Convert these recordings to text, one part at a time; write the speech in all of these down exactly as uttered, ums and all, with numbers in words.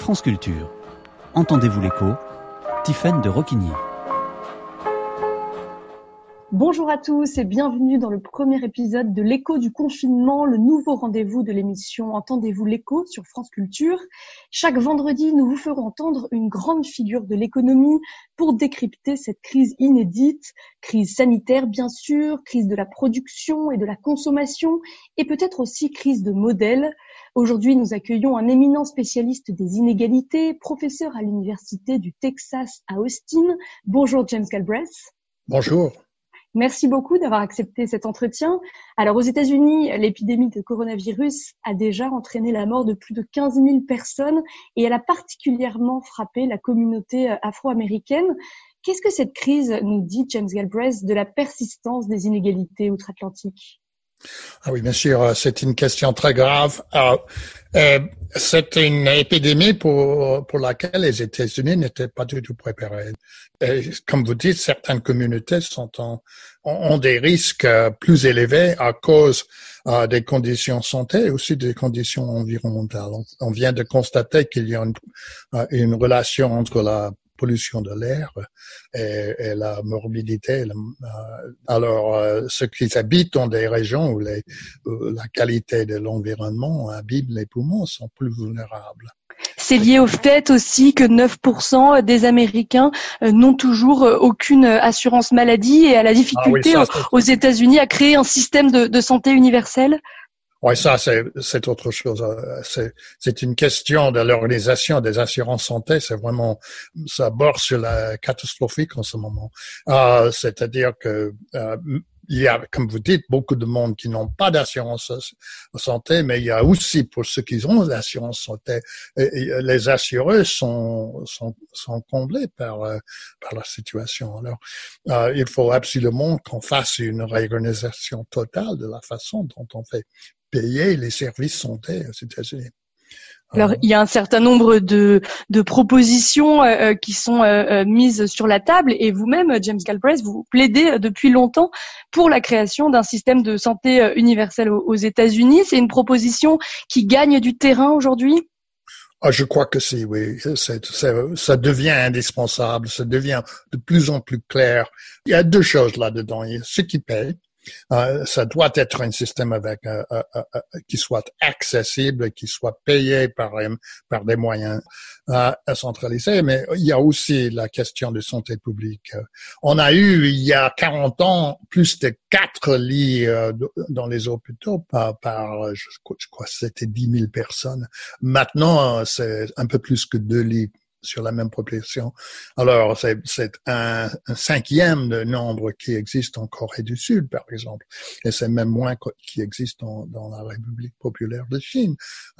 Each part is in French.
France Culture. Entendez-vous l'écho ? Tiffaine de Roquigny. Bonjour à tous et bienvenue dans le premier épisode de l'écho du confinement, le nouveau rendez-vous de l'émission Entendez-vous l'écho sur France Culture. Chaque vendredi, nous vous ferons entendre une grande figure de l'économie pour décrypter cette crise inédite, crise sanitaire bien sûr, crise de la production et de la consommation et peut-être aussi crise de modèle. Aujourd'hui, nous accueillons un éminent spécialiste des inégalités, professeur à l'université du Texas à Austin. Bonjour James Galbraith. Bonjour. Merci beaucoup d'avoir accepté cet entretien. Alors, aux États-Unis, l'épidémie de coronavirus a déjà entraîné la mort de plus de quinze mille personnes et elle a particulièrement frappé la communauté afro-américaine. Qu'est-ce que cette crise nous dit, James Galbraith, de la persistance des inégalités outre-Atlantique ? Ah oui, bien sûr, c'est une question très grave. Euh, euh, c'est une épidémie pour, pour laquelle les États-Unis n'étaient pas du tout préparés. Et comme vous dites, certaines communautés sont en, ont des risques plus élevés à cause euh, des conditions de santé et aussi des conditions environnementales. On, on vient de constater qu'il y a une, une relation entre la pollution de l'air et, et la morbidité. Alors, euh, ceux qui habitent dans des régions où, les, où la qualité de l'environnement abîme les poumons sont plus vulnérables. C'est lié au fait aussi que neuf pour cent des Américains n'ont toujours aucune assurance maladie et à la difficulté ah oui, ça, aux États-Unis à créer un système de, de santé universel. Oui, ça, c'est, c'est autre chose. C'est, c'est une question de l'organisation des assurances santé. C'est vraiment, ça borde sur la catastrophique en ce moment. Euh, c'est-à-dire que, euh, il y a, comme vous dites, beaucoup de monde qui n'ont pas d'assurance santé, mais il y a aussi, pour ceux qui ont l'assurance santé, les assureurs sont, sont, sont comblés par, par la situation. Alors, euh, il faut absolument qu'on fasse une réorganisation totale de la façon dont on fait payer les services santé aux États-Unis. Alors, il y a un certain nombre de, de propositions euh, qui sont euh, mises sur la table et vous-même, James Galbraith, vous plaidez depuis longtemps pour la création d'un système de santé universel aux, aux États-Unis. C'est une proposition qui gagne du terrain aujourd'hui ? Ah, je crois que si, oui. C'est, c'est, ça devient indispensable, ça devient de plus en plus clair. Il y a deux choses là-dedans. Il y a ceux qui payent. Euh, ça doit être un système avec euh, euh, euh, qui soit accessible, qui soit payé par par des moyens euh, centralisés. Mais il y a aussi la question de santé publique. On a eu il y a quarante ans plus de quatre lits euh, dans les hôpitaux par, par je crois, je crois que c'était dix mille personnes. Maintenant, c'est un peu plus que deux lits sur la même population. Alors, c'est, c'est un, un cinquième de nombre qui existe en Corée du Sud, par exemple. Et c'est même moins qui existe dans, dans la République populaire de Chine.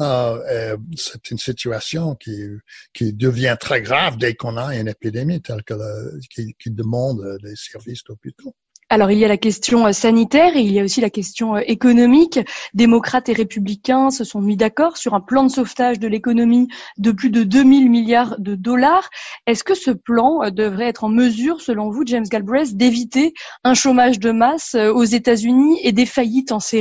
Euh, c'est une situation qui, qui devient très grave dès qu'on a une épidémie telle que le, qui, qui demande des services d'hôpitaux. Alors, il y a la question sanitaire et il y a aussi la question économique. Démocrates et républicains se sont mis d'accord sur un plan de sauvetage de l'économie de plus de deux mille milliards de dollars. Est-ce que ce plan devrait être en mesure, selon vous, James Galbraith, d'éviter un chômage de masse aux États-Unis et des faillites en série ?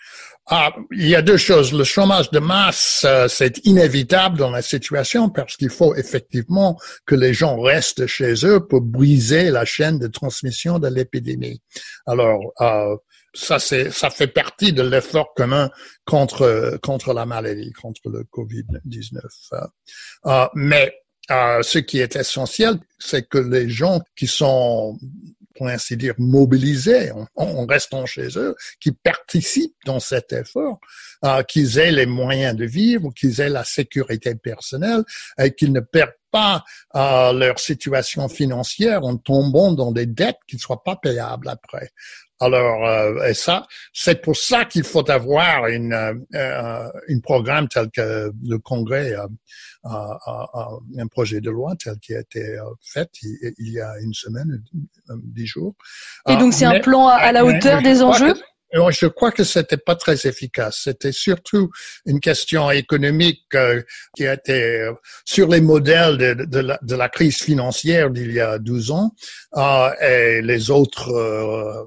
Ah, il y a deux choses. Le chômage de masse, euh, c'est inévitable dans la situation parce qu'il faut effectivement que les gens restent chez eux pour briser la chaîne de transmission de l'épidémie. Alors, euh, ça, c'est, ça fait partie de l'effort commun contre contre la maladie, contre le covid dix-neuf. Euh, mais euh, ce qui est essentiel, c'est que les gens qui sont pour ainsi dire, mobilisés en, en restant chez eux, qui participent dans cet effort, euh, qu'ils aient les moyens de vivre, qu'ils aient la sécurité personnelle et qu'ils ne perdent pas euh, leur situation financière en tombant dans des dettes qui ne soient pas payables après. Alors, euh, et ça, c'est pour ça qu'il faut avoir une euh, une programme tel que le Congrès a, a, a, a un projet de loi tel qui a été fait il, il y a une semaine, dix jours. Et donc, c'est mais, un plan à, à la hauteur des enjeux? Que, je crois que c'était pas très efficace. C'était surtout une question économique euh, qui a été euh, sur les modèles de, de, la, de la crise financière d'il y a douze ans euh, et les autres euh,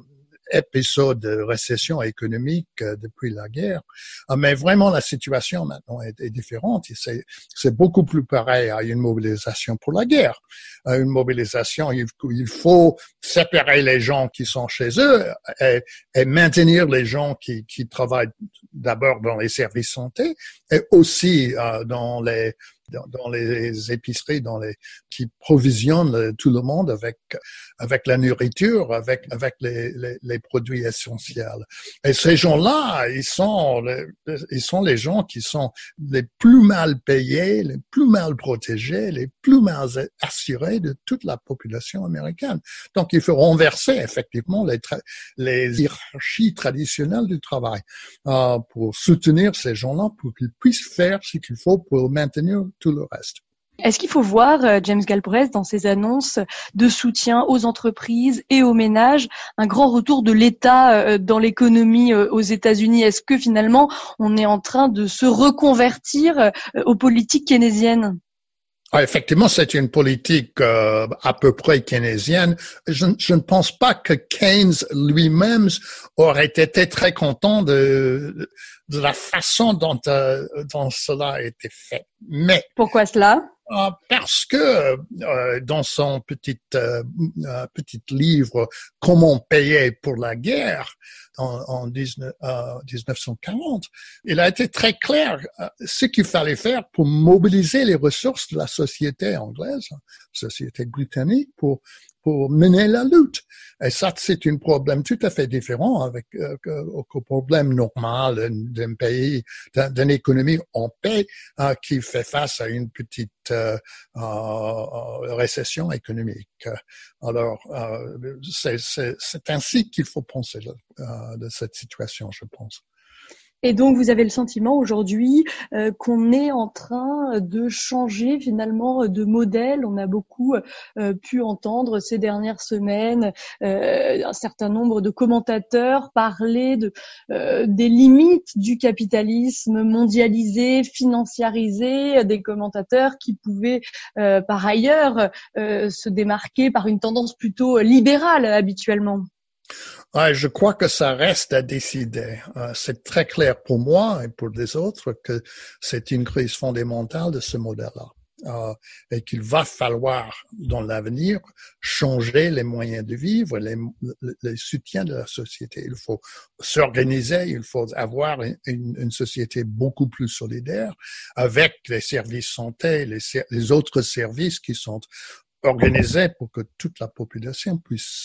épisode de récession économique euh, depuis la guerre. Euh, mais vraiment, la situation maintenant est, est différente. C'est, c'est beaucoup plus pareil à une mobilisation pour la guerre. Euh, une mobilisation, il, il faut séparer les gens qui sont chez eux et, et maintenir les gens qui, qui travaillent d'abord dans les services santé et aussi euh, dans les Dans, dans les épiceries, dans les qui provisionnent tout le monde avec avec la nourriture, avec avec les les, les produits essentiels. Et ces gens-là, ils sont les, ils sont les gens qui sont les plus mal payés, les plus mal protégés, les plus mal assurés de toute la population américaine. Donc, il faut renverser effectivement les tra- les hiérarchies traditionnelles du travail euh, pour soutenir ces gens-là, pour qu'ils puissent faire ce qu'il faut pour maintenir tout le reste. Est-ce qu'il faut voir, euh, James Galbraith, dans ces annonces de soutien aux entreprises et aux ménages, un grand retour de l'État euh, dans l'économie euh, aux États-Unis? Est-ce que finalement, on est en train de se reconvertir euh, aux politiques keynésiennes? Ah, effectivement, c'est une politique euh, à peu près keynésienne. Je, je ne pense pas que Keynes lui-même aurait été très content de, de la façon dont, euh, dont cela a été fait. Mais pourquoi cela? Euh, parce que euh, dans son petit euh, euh, petit livre Comment payer pour la guerre en, en dix-neuf, euh, dix-neuf cent quarante, il a été très clair euh, ce qu'il fallait faire pour mobiliser les ressources de la société anglaise, société britannique, pour pour mener la lutte. Et ça, c'est un problème tout à fait différent avec euh, au problème normal d'un pays, d'un, d'une économie en paix euh, qui fait face à une petite euh, euh, récession économique. Alors, euh, c'est, c'est, c'est ainsi qu'il faut penser euh, de cette situation, je pense. Et donc, vous avez le sentiment aujourd'hui euh, qu'on est en train de changer finalement de modèle. On a beaucoup euh, pu entendre ces dernières semaines euh, un certain nombre de commentateurs parler de euh, des limites du capitalisme mondialisé, financiarisé, des commentateurs qui pouvaient euh, par ailleurs euh, se démarquer par une tendance plutôt libérale habituellement. Ouais, je crois que ça reste à décider. Euh, c'est très clair pour moi et pour les autres que c'est une crise fondamentale de ce modèle-là. Euh, et qu'il va falloir, dans l'avenir, changer les moyens de vivre, les, les soutiens de la société. Il faut s'organiser, il faut avoir une, une société beaucoup plus solidaire avec les services santé, les, les autres services qui sont organisé pour que toute la population puisse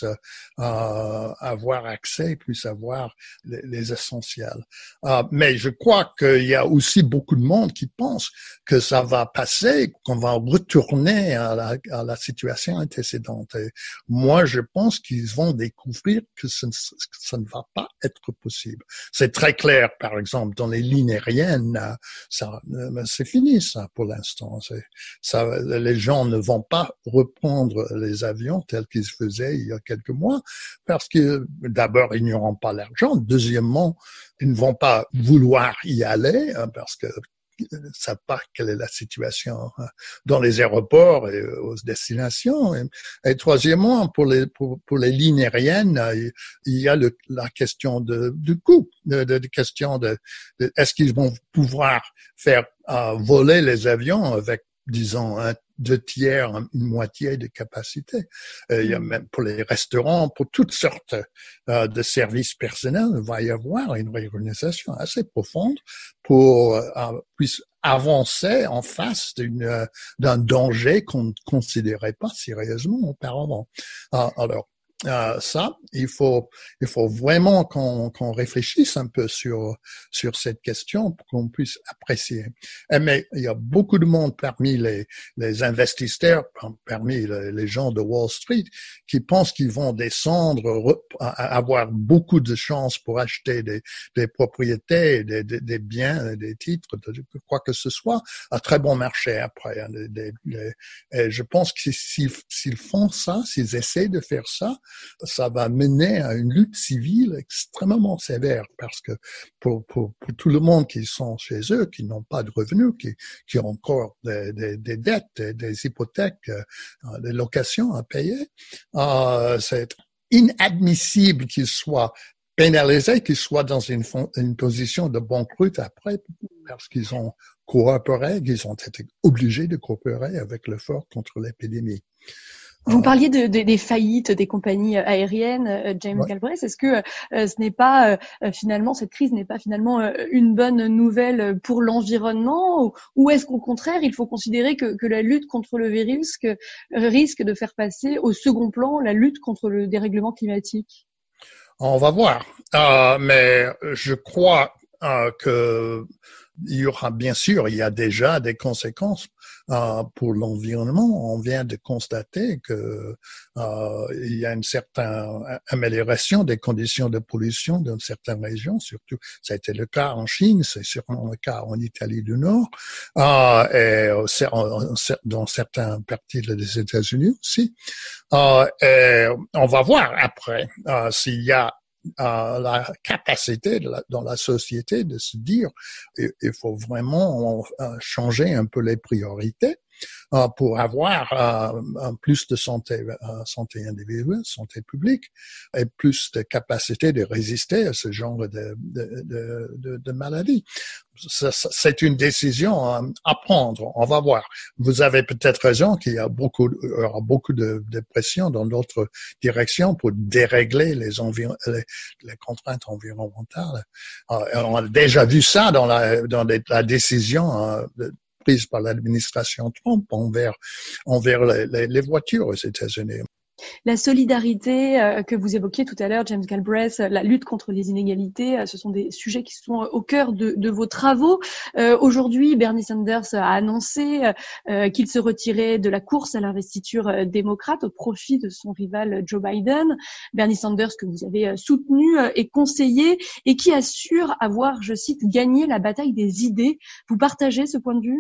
euh, avoir accès, puisse avoir les, les essentiels. Euh, mais je crois qu'il y a aussi beaucoup de monde qui pense que ça va passer, qu'on va retourner à la, à la situation antécédente. Et moi, je pense qu'ils vont découvrir que ça ne, que ça ne va pas être possible. C'est très clair, par exemple, dans les lignes aériennes, ça, c'est fini ça pour l'instant. C'est, ça, les gens ne vont pas reprendre les avions tels qu'ils se faisaient il y a quelques mois parce que d'abord, ils n'auront pas l'argent. Deuxièmement, ils ne vont pas vouloir y aller parce que ils ne savent pas quelle est la situation dans les aéroports et aux destinations. Et, et troisièmement, pour les, pour, pour les lignes aériennes, il y a le, la question de, du coût, de, de, de question de, de est-ce qu'ils vont pouvoir faire euh, voler les avions avec, disons, un deux tiers, une moitié de capacité. Euh, il y a même pour les restaurants, pour toutes sortes euh, de services personnels, il va y avoir une réorganisation assez profonde pour euh, puisse avancer en face d'une, euh, d'un danger qu'on ne considérait pas sérieusement auparavant. Euh, alors, Euh, ça, il faut, il faut vraiment qu'on, qu'on réfléchisse un peu sur sur cette question pour qu'on puisse apprécier. Mais il y a beaucoup de monde parmi les les investisseurs, parmi les, les gens de Wall Street, qui pensent qu'ils vont descendre, avoir beaucoup de chances pour acheter des des propriétés, des des, des biens, des titres, de quoi que ce soit, à très bon marché après. Des, des, des, et je pense que s'ils s'ils font ça, s'ils essaient de faire ça, ça va mener à une lutte civile extrêmement sévère parce que pour, pour, pour tout le monde qui sont chez eux, qui n'ont pas de revenus, qui, qui ont encore des, des, des dettes, des, des hypothèques, des locations à payer, euh, c'est inadmissible qu'ils soient pénalisés, qu'ils soient dans une, une position de banqueroute après, parce qu'ils ont coopéré, qu'ils ont été obligés de coopérer avec l'effort contre l'épidémie. Vous parliez de, de, des faillites des compagnies aériennes, James ouais. Galbraith. Est-ce que euh, ce n'est pas euh, finalement cette crise n'est pas finalement euh, une bonne nouvelle pour l'environnement, ou, ou est-ce qu'au contraire il faut considérer que, que la lutte contre le virus que, risque de faire passer au second plan la lutte contre le dérèglement climatique? On va voir, euh, mais je crois euh, que il y aura bien sûr, il y a déjà des conséquences euh, pour l'environnement. On vient de constater que euh, il y a une certaine amélioration des conditions de pollution dans certaines régions, surtout ça a été le cas en Chine, c'est sûrement le cas en Italie du Nord, euh, et dans certaines parties des États-Unis aussi. Euh, et on va voir après euh, s'il y a Euh, la capacité de la, dans la société de se dire il, il faut vraiment euh, changer un peu les priorités euh, pour avoir euh, plus de santé, euh, santé individuelle, santé publique, et plus de capacité de résister à ce genre de, de, de, de, de maladies. C'est une décision à prendre. On va voir. Vous avez peut-être raison qu'il y a beaucoup, il y aura beaucoup de, de pression dans d'autres directions pour dérégler les, environ, les, les contraintes environnementales. On a déjà vu ça dans la, dans les, la décision de, prise par l'administration Trump envers, envers les, les, les voitures aux États-Unis. La solidarité euh, que vous évoquiez tout à l'heure, James Galbraith, la lutte contre les inégalités, euh, ce sont des sujets qui sont au cœur de, de vos travaux. Euh, aujourd'hui, Bernie Sanders a annoncé euh, qu'il se retirait de la course à l'investiture euh, démocrate au profit de son rival Joe Biden. Bernie Sanders, que vous avez euh, soutenu euh, et conseillé, et qui assure avoir, je cite, gagné la bataille des idées. Vous partagez ce point de vue ?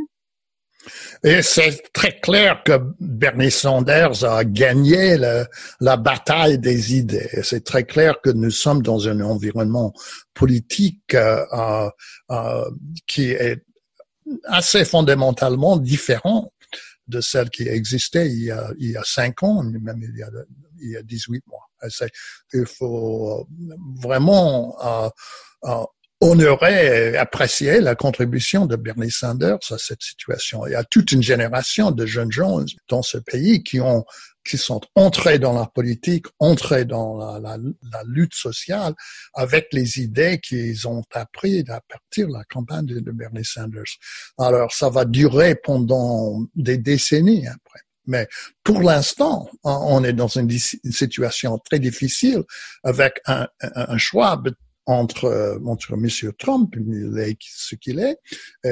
Et c'est très clair que Bernie Sanders a gagné le, la bataille des idées. C'est très clair que nous sommes dans un environnement politique euh, euh, qui est assez fondamentalement différent de celle qui existait il y a, il y a cinq ans, même il y a, il y a dix-huit mois. C'est, il faut vraiment euh, euh, honorer et apprécier la contribution de Bernie Sanders à cette situation. Il y a toute une génération de jeunes gens dans ce pays qui ont, qui sont entrés dans la politique, entrés dans la, la, la lutte sociale avec les idées qu'ils ont apprises à partir de la campagne de, de Bernie Sanders. Alors, ça va durer pendant des décennies après. Mais pour l'instant, on est dans une, une situation très difficile avec un, un, un choix entre entre M. Trump, il est ce qu'il est, et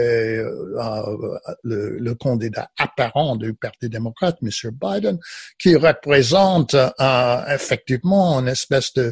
euh, le, le candidat apparent du Parti démocrate, M. Biden, qui représente euh, effectivement une espèce de,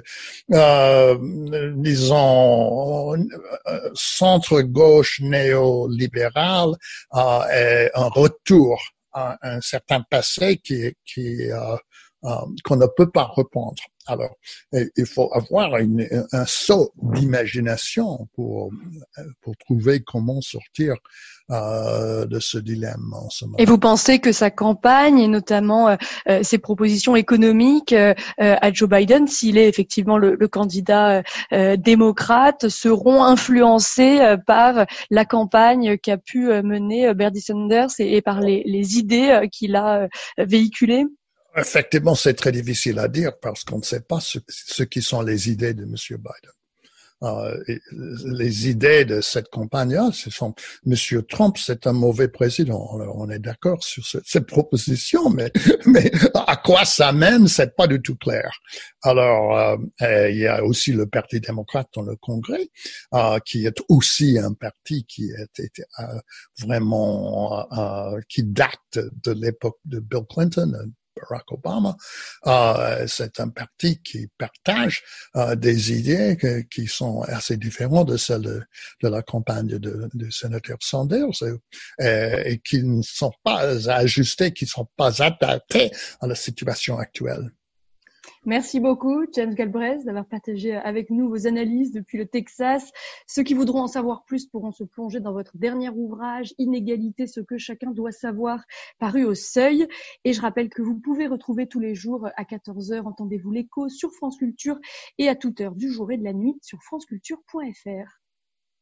euh, disons, centre-gauche néolibéral euh, et un retour à un certain passé qui qui euh, euh, qu'on ne peut pas reprendre. Alors, il faut avoir une, un saut d'imagination pour pour trouver comment sortir euh, de ce dilemme en ce moment. Et vous pensez que sa campagne, et notamment euh, ses propositions économiques euh, à Joe Biden, s'il est effectivement le, le candidat euh, démocrate, seront influencées euh, par la campagne qu'a pu mener Bernie Sanders et, et par les, les idées qu'il a euh, véhiculées? Effectivement, c'est très difficile à dire parce qu'on ne sait pas ce, ce qui sont les idées de M. Biden. Euh, les idées de cette campagne-là, ce sont M. Trump, c'est un mauvais président. Alors, on est d'accord sur ce, cette proposition, mais, mais à quoi ça mène, c'est pas du tout clair. Alors, euh, il y a aussi le Parti démocrate dans le Congrès, euh, qui est aussi un parti qui est, est euh, vraiment euh, qui date de l'époque de Bill Clinton. Barack Obama, euh, c'est un parti qui partage euh, des idées que, qui sont assez différentes de celles de, de la campagne de, de sénateur Sanders et, et qui ne sont pas ajustées, qui ne sont pas adaptées à la situation actuelle. Merci beaucoup, James Galbraith, d'avoir partagé avec nous vos analyses depuis le Texas. Ceux qui voudront en savoir plus pourront se plonger dans votre dernier ouvrage, Inégalité, ce que chacun doit savoir, paru au Seuil. Et je rappelle que vous pouvez retrouver tous les jours à quatorze heures, entendez-vous l'écho sur France Culture et à toute heure du jour et de la nuit sur franceculture point f r.